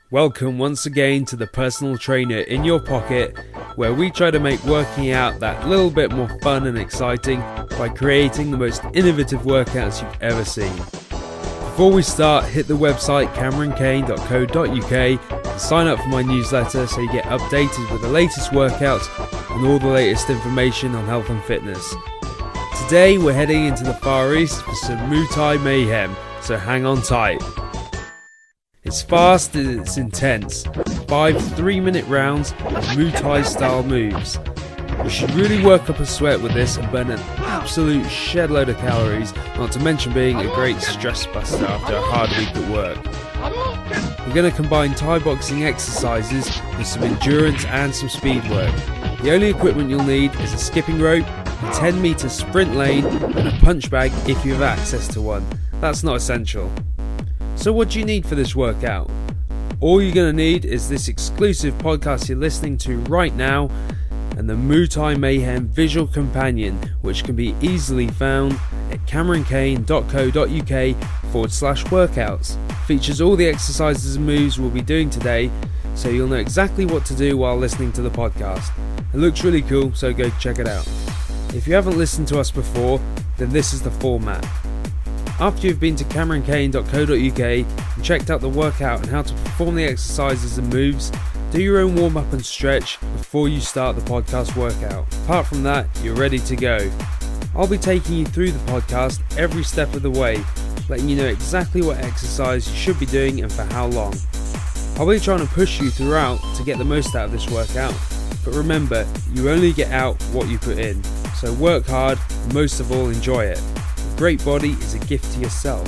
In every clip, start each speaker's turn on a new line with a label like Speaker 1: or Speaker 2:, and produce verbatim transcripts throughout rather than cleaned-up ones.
Speaker 1: Welcome once again to the Personal Trainer in Your Pocket, where we try to make working out that little bit more fun and exciting by creating the most innovative workouts you've ever seen. Before we start, hit the website cameron kane dot co dot uk and sign up for my newsletter so you get updated with the latest workouts and all the latest information on health and fitness. Today we're heading into the Far East for some Muay Thai mayhem, so hang on tight. It's fast and it's intense. Five three-minute rounds of Muay Thai style moves. You should really work up a sweat with this and burn an absolute shed load of calories, not to mention being a great stress buster after a hard week at work. We're going to combine Thai boxing exercises with some endurance and some speed work. The only equipment you'll need is a skipping rope, a ten meter sprint lane and a punch bag if you have access to one. That's not essential. So what do you need for this workout? All you're going to need is this exclusive podcast you're listening to right now and the Muay Thai Mayhem visual companion, which can be easily found at cameron kane dot co dot uk forward slash workouts. Features all the exercises and moves we'll be doing today, so you'll know exactly what to do while listening to the podcast. It looks really cool, so go check it out. If you haven't listened to us before, then this is the format. After you've been to cameron kane dot co dot uk and checked out the workout and how to perform the exercises and moves, do your own warm up and stretch before you start the podcast workout. Apart from that, you're ready to go. I'll be taking you through the podcast every step of the way, letting you know exactly what exercise you should be doing and for how long. I'll be trying to push you throughout to get the most out of this workout, but remember, you only get out what you put in, so work hard and most of all enjoy it. Great body is a gift to yourself.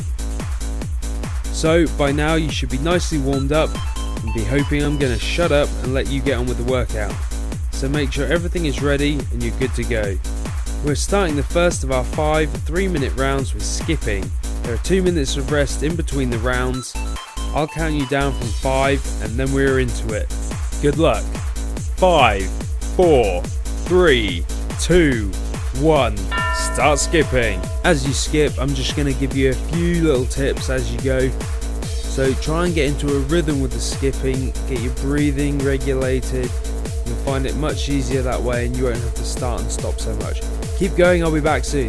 Speaker 1: So by now you should be nicely warmed up and be hoping I'm going to shut up and let you get on with the workout. So make sure everything is ready and you're good to go. We're starting the first of our five three minute rounds with skipping. There are two minutes of rest in between the rounds. I'll count you down from five and then we're into it. Good luck. Five, four, three, two, one. Start skipping. As you skip, I'm just going to give you a few little tips as you go. So try and get into a rhythm with the skipping, get your breathing regulated. You'll find it much easier that way and you won't have to start and stop so much. Keep going, I'll be back soon.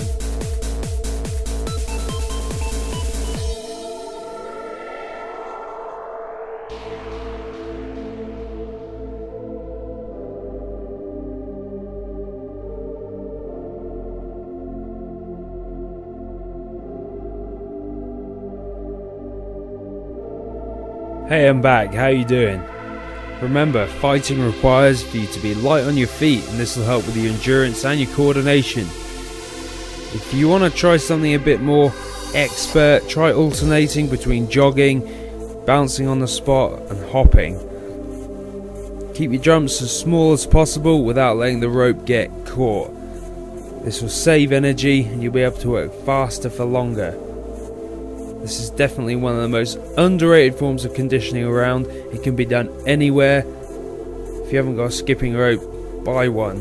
Speaker 1: Hey, I'm back. How you doing? Remember, fighting requires for you to be light on your feet, and this will help with your endurance and your coordination. If you want to try something a bit more expert, try alternating between jogging, bouncing on the spot and hopping. Keep your jumps as small as possible without letting the rope get caught. This will save energy and you'll be able to work faster for longer. This is definitely one of the most underrated forms of conditioning around. It can be done anywhere. If you haven't got a skipping rope, buy one.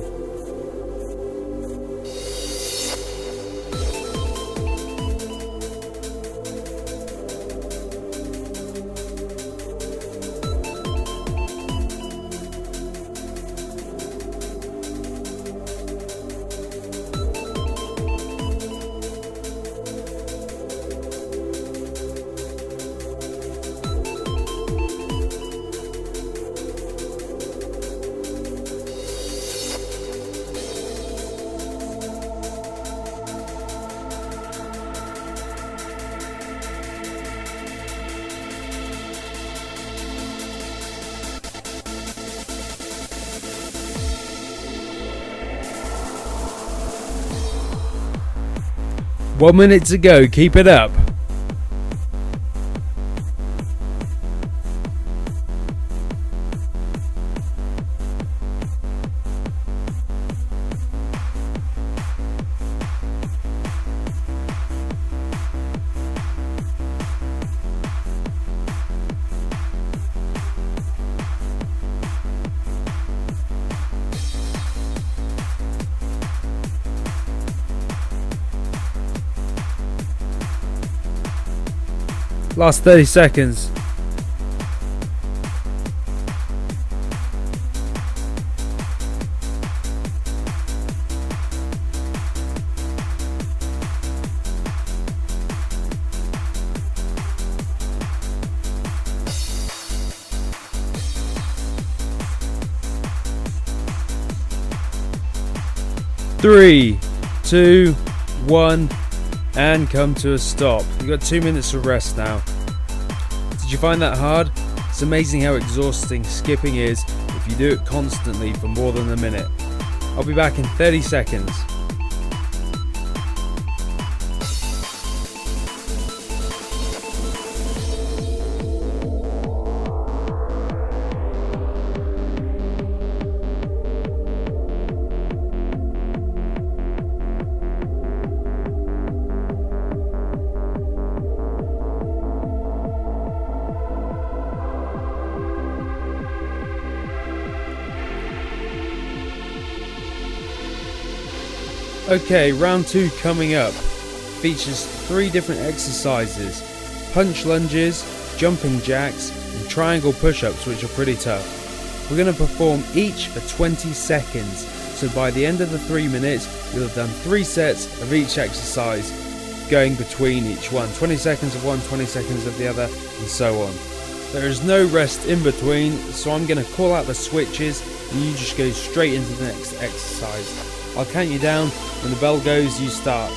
Speaker 1: One minute to go, keep it up. Last thirty seconds. Three, two, one, and come to a stop. You've got two minutes of rest now. Did you find that hard? It's amazing how exhausting skipping is if you do it constantly for more than a minute. I'll be back in thirty seconds. Okay, round two coming up. Features three different exercises: punch lunges, jumping jacks, and triangle push-ups, which are pretty tough. We're going to perform each for twenty seconds, so by the end of the three minutes you'll have done three sets of each exercise, going between each one. twenty seconds of one, twenty seconds of the other, and so on. There is no rest in between, so I'm going to call out the switches and you just go straight into the next exercise. I'll count you down. When the bell goes, you start.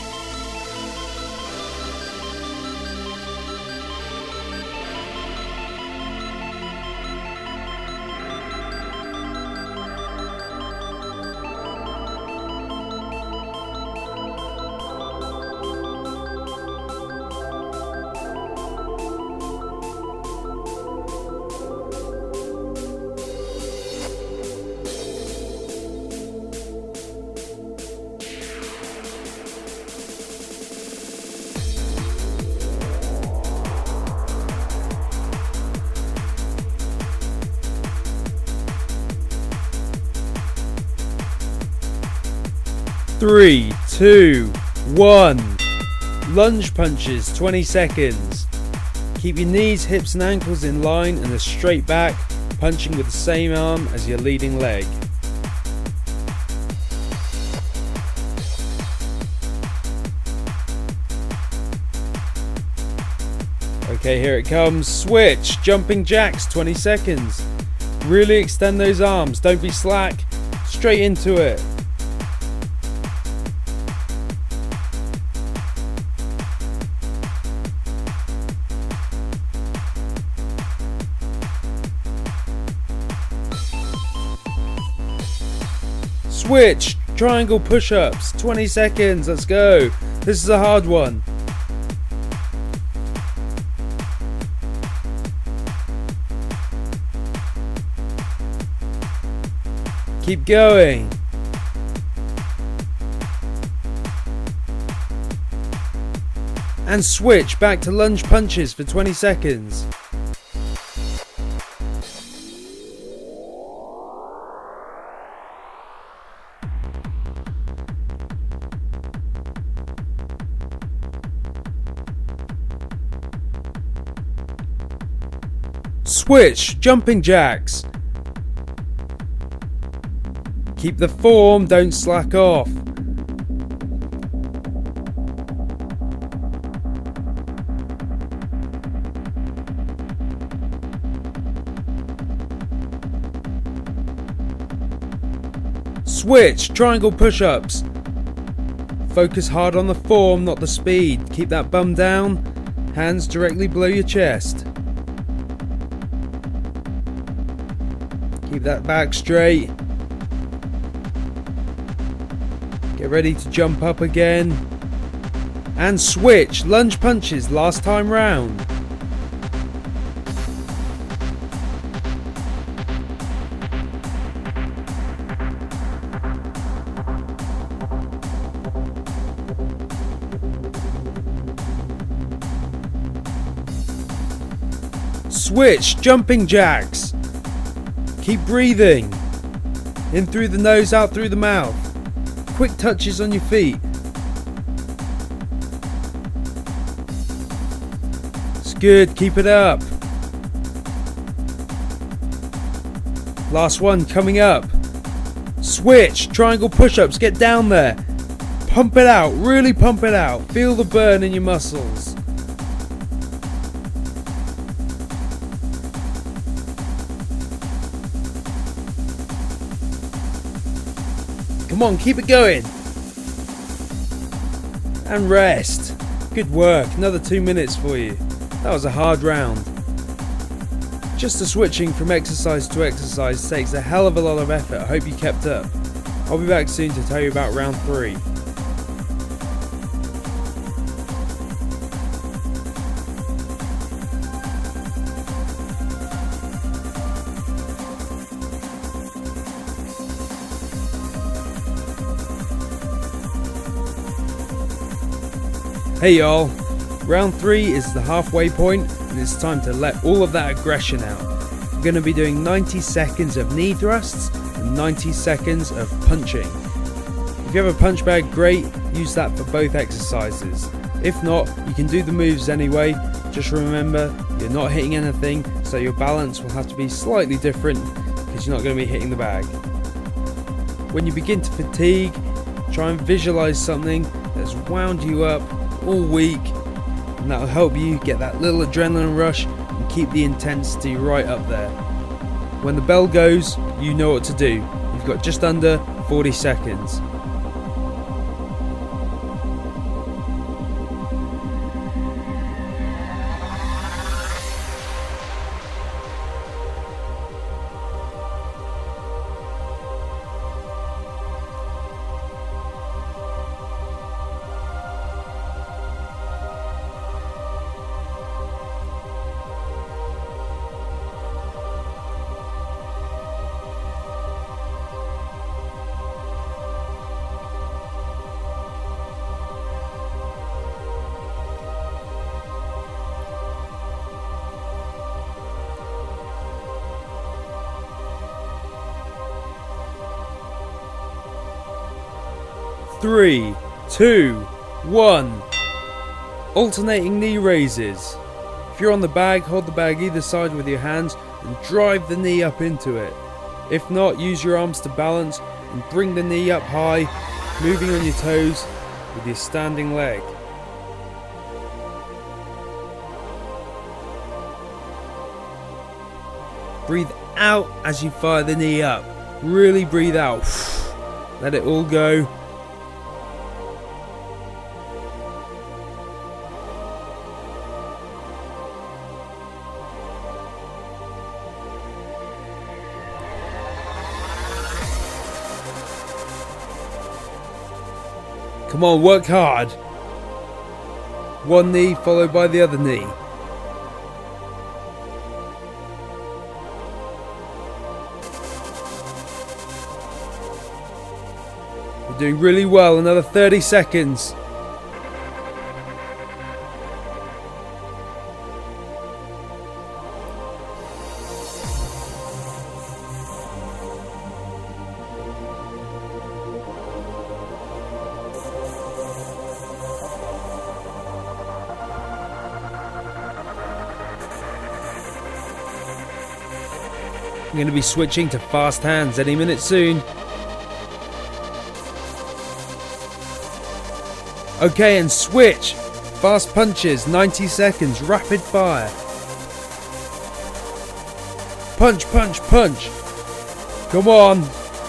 Speaker 1: Three, two, one. Lunge punches, twenty seconds. Keep your knees, hips and ankles in line and a straight back, punching with the same arm as your leading leg. Okay, here it comes. Switch, jumping jacks, twenty seconds. Really extend those arms, don't be slack. Straight into it. Switch, triangle push-ups, twenty seconds, let's go. This is a hard one. Keep going. And switch back to lunge punches for twenty seconds. Switch, jumping jacks. Keep the form, don't slack off. Switch, triangle push-ups. Focus hard on the form, not the speed. Keep that bum down, hands directly below your chest. Keep that back straight. Get ready to jump up again. And switch, lunge punches, last time round. Switch, jumping jacks. Keep breathing. In through the nose, out through the mouth. Quick touches on your feet. It's good, keep it up. Last one coming up. Switch, triangle push-ups, get down there. Pump it out, really pump it out. Feel the burn in your muscles. Come on, keep it going. and rest. Good work, another two minutes for you. That was a hard round. Just the switching from exercise to exercise takes a hell of a lot of effort. I hope you kept up. I'll be back soon to tell you about round three. Hey y'all, round three is the halfway point and it's time to let all of that aggression out. We're going to be doing ninety seconds of knee thrusts and ninety seconds of punching. If you have a punch bag, great, use that for both exercises. If not, you can do the moves anyway. Just remember, you're not hitting anything, so your balance will have to be slightly different because you're not going to be hitting the bag. When you begin to fatigue, try and visualize something that's wound you up all week, and that will help you get that little adrenaline rush and keep the intensity right up there. When the bell goes, you know what to do. You've got just under forty seconds. Three, two, one. Alternating knee raises. If you're on the bag, hold the bag either side with your hands and drive the knee up into it. If not, use your arms to balance and bring the knee up high, moving on your toes with your standing leg. Breathe out as you fire the knee up. Really breathe out. Let it all go. Come on, work hard. One knee followed by the other knee. You're doing really well, another thirty seconds. I'm going to be switching to fast hands any minute soon. Okay, and switch. Fast punches, ninety seconds, rapid fire. Punch, punch, punch. Come on.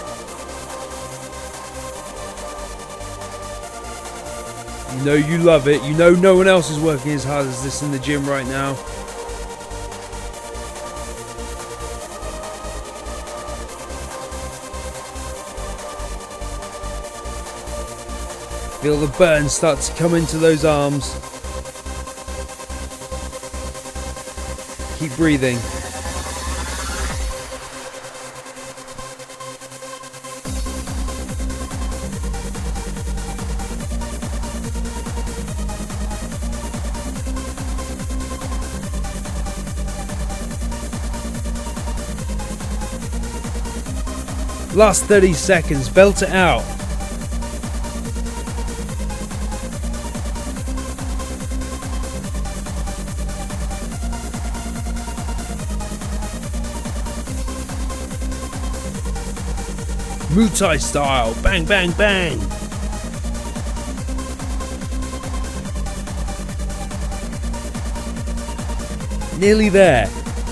Speaker 1: You know you love it. You know no one else is working as hard as this in the gym right now. Feel the burn start to come into those arms. Keep breathing. Last thirty seconds, belt it out. Muay Thai style, bang, bang, bang. Nearly there.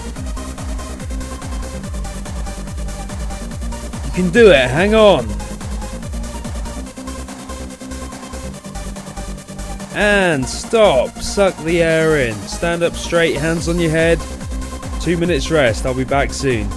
Speaker 1: You can do it, hang on. And stop. Suck the air in. Stand up straight, hands on your head. Two minutes rest. I'll be back soon.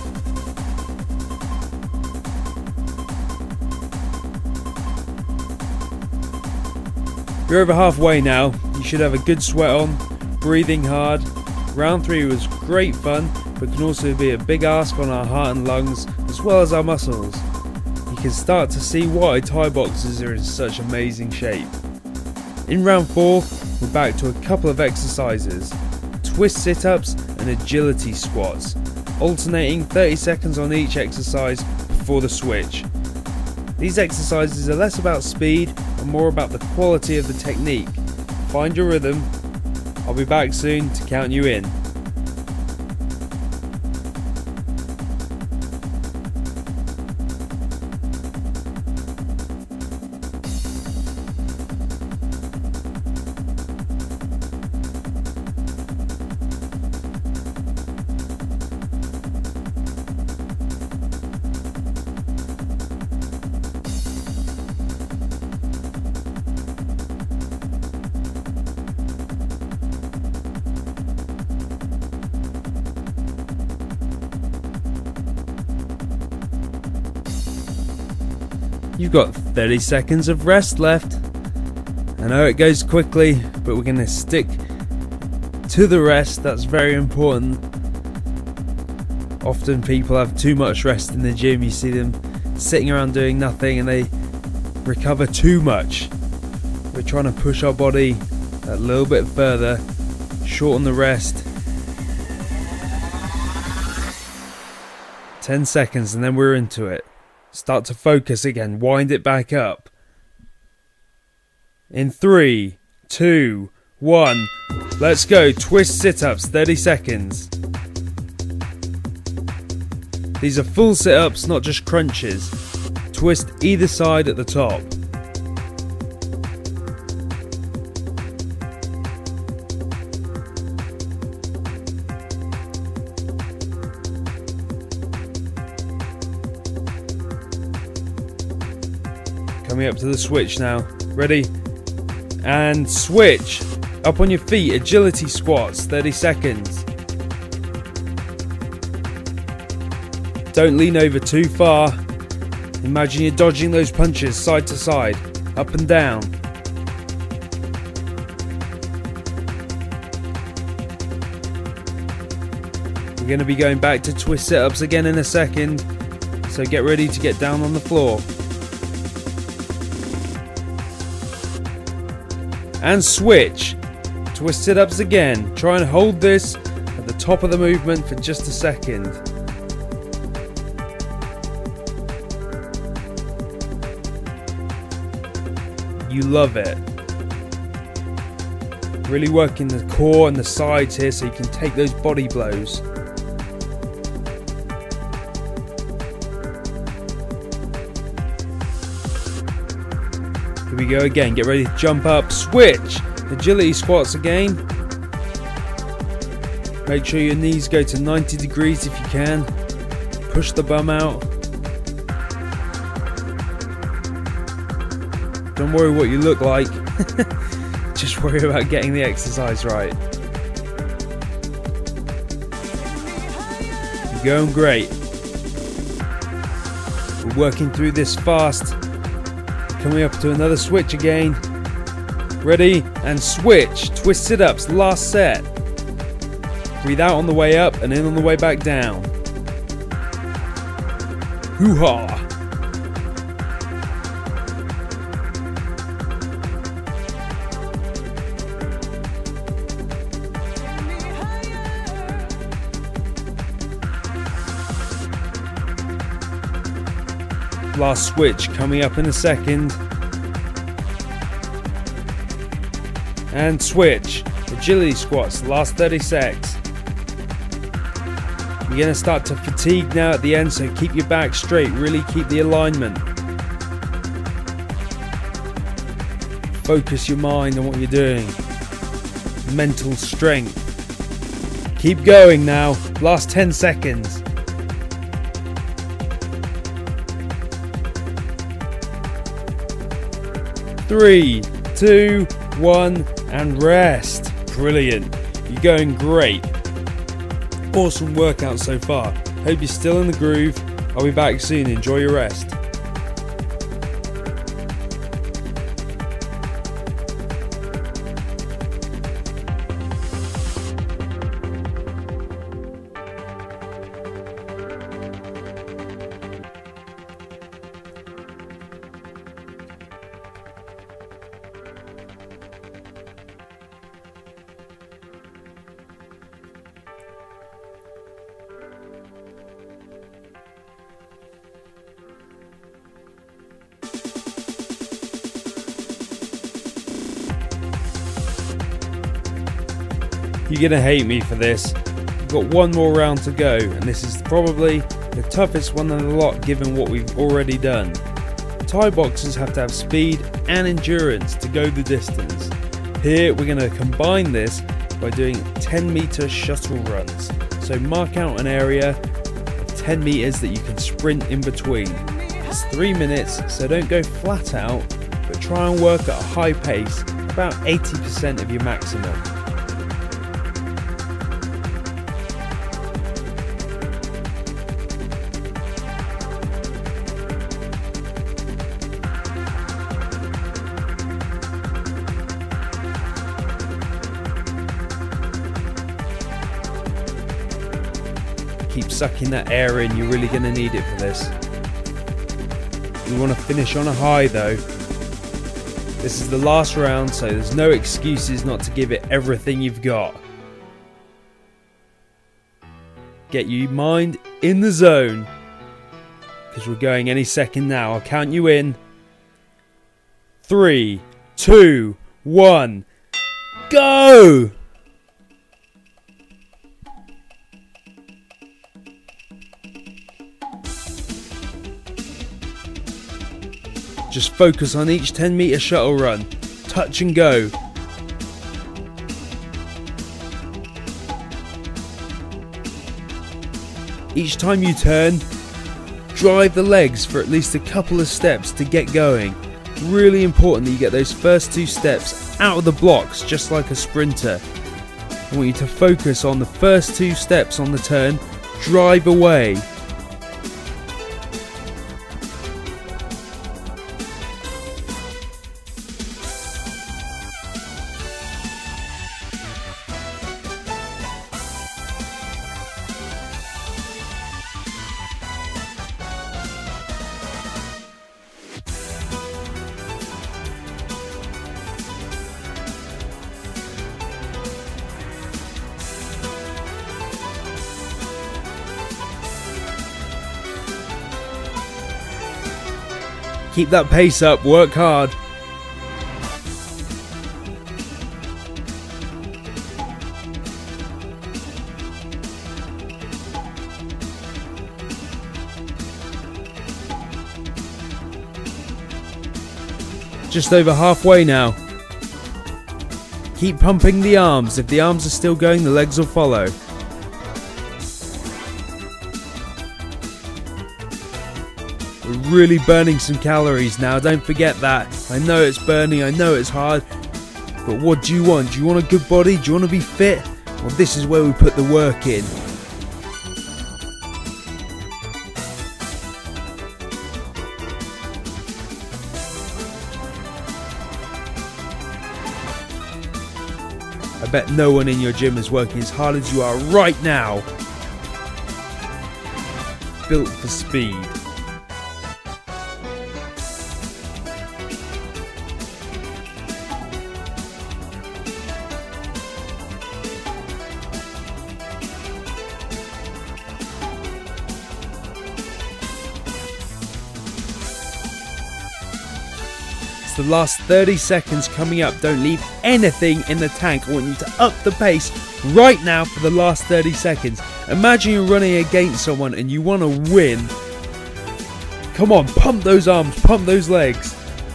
Speaker 1: You're over halfway now. You should have a good sweat on, breathing hard. Round three was great fun, but can also be a big ask on our heart and lungs, as well as our muscles. You can start to see why Thai boxers are in such amazing shape. In round four, we're back to a couple of exercises. Twist sit-ups and agility squats, alternating thirty seconds on each exercise before the switch. These exercises are less about speed and more about the quality of the technique. Find your rhythm. I'll be back soon to count you in. You've got thirty seconds of rest left. I know it goes quickly, but we're going to stick to the rest. That's very important. Often people have too much rest in the gym. You see them sitting around doing nothing and they recover too much. We're trying to push our body a little bit further, shorten the rest. ten seconds and then we're into it. Start to focus again, wind it back up. In three, two, one, let's go. Twist sit-ups, thirty seconds. These are full sit-ups, not just crunches. Twist either side at the top. Coming up to the switch now. Ready? And switch. Up on your feet, agility squats, thirty seconds. Don't lean over too far. Imagine you're dodging those punches side to side, up and down. We're going to be going back to twist sit-ups again in a second, so get ready to get down on the floor. And switch. Twist sit-ups again. Try and hold this at the top of the movement for just a second. You love it. Really working the core and the sides here so you can take those body blows. Here we go again. Get ready to jump up. Switch. Agility squats again. Make sure your knees go to ninety degrees if you can. Push the bum out. Don't worry what you look like. Just worry about getting the exercise right. You're going great. We're working through this fast. Coming up to another switch again. Ready? And switch. Twist sit-ups. Last set. Breathe out on the way up and in on the way back down. Hoo-ha! Last switch coming up in a second. And switch. Agility squats, last thirty secs. You're going to start to fatigue now at the end, so keep your back straight. Really keep the alignment. Focus your mind on what you're doing. Mental strength. Keep going now. Last ten seconds. Three, two, one, and rest. Brilliant. You're going great. Awesome workout so far. Hope you're still in the groove. I'll be back soon. Enjoy your rest. You're gonna hate me for this. We've got one more round to go, and this is probably the toughest one of the lot given what we've already done. Thai boxers have to have speed and endurance to go the distance. Here we're gonna combine this by doing ten meter shuttle runs. So mark out an area of ten meters that you can sprint in between. It's three minutes, so don't go flat out, but try and work at a high pace, about eighty percent of your maximum. Keep sucking that air in, you're really going to need it for this. You want to finish on a high though. This is the last round, so there's no excuses not to give it everything you've got. Get your mind in the zone, because we're going any second now. I'll count you in. Three, two, one, go! Just focus on each ten meter shuttle run. Touch and go. Each time you turn, drive the legs for at least a couple of steps to get going. Really important that you get those first two steps out of the blocks, just like a sprinter. I want you to focus on the first two steps on the turn. Drive away. Keep that pace up, work hard. Just over halfway now. Keep pumping the arms. If the arms are still going, the legs will follow. We're really burning some calories now, don't forget that. I know it's burning, I know it's hard, but what do you want? Do you want a good body? Do you want to be fit? Well, this is where we put the work in. I bet no one in your gym is working as hard as you are right now. Built for speed. The last thirty seconds coming up. Don't leave anything in the tank. I want you to up the pace right now for the last thirty seconds. Imagine you're running against someone and you want to win. Come on, pump those arms, pump those legs.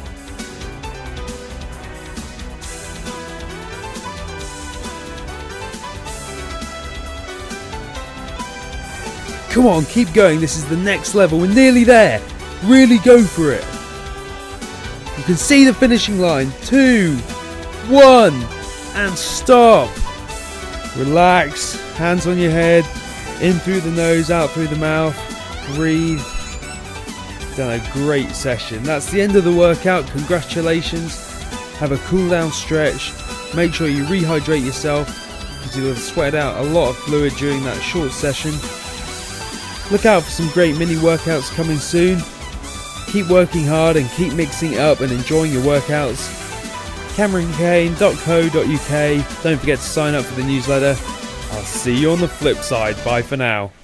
Speaker 1: Come on, keep going. This is the next level. We're nearly there. Really go for it. You can see the finishing line. Two, one, and stop. Relax, hands on your head, in through the nose, out through the mouth, breathe. Done a great session. That's the end of the workout. Congratulations. Have a cool down stretch. Make sure you rehydrate yourself because you'll have sweated out a lot of fluid during that short session. Look out for some great mini workouts coming soon. Keep working hard and keep mixing it up and enjoying your workouts. Cameron Kane dot co dot uk. Don't forget to sign up for the newsletter. I'll see you on the flip side. Bye for now.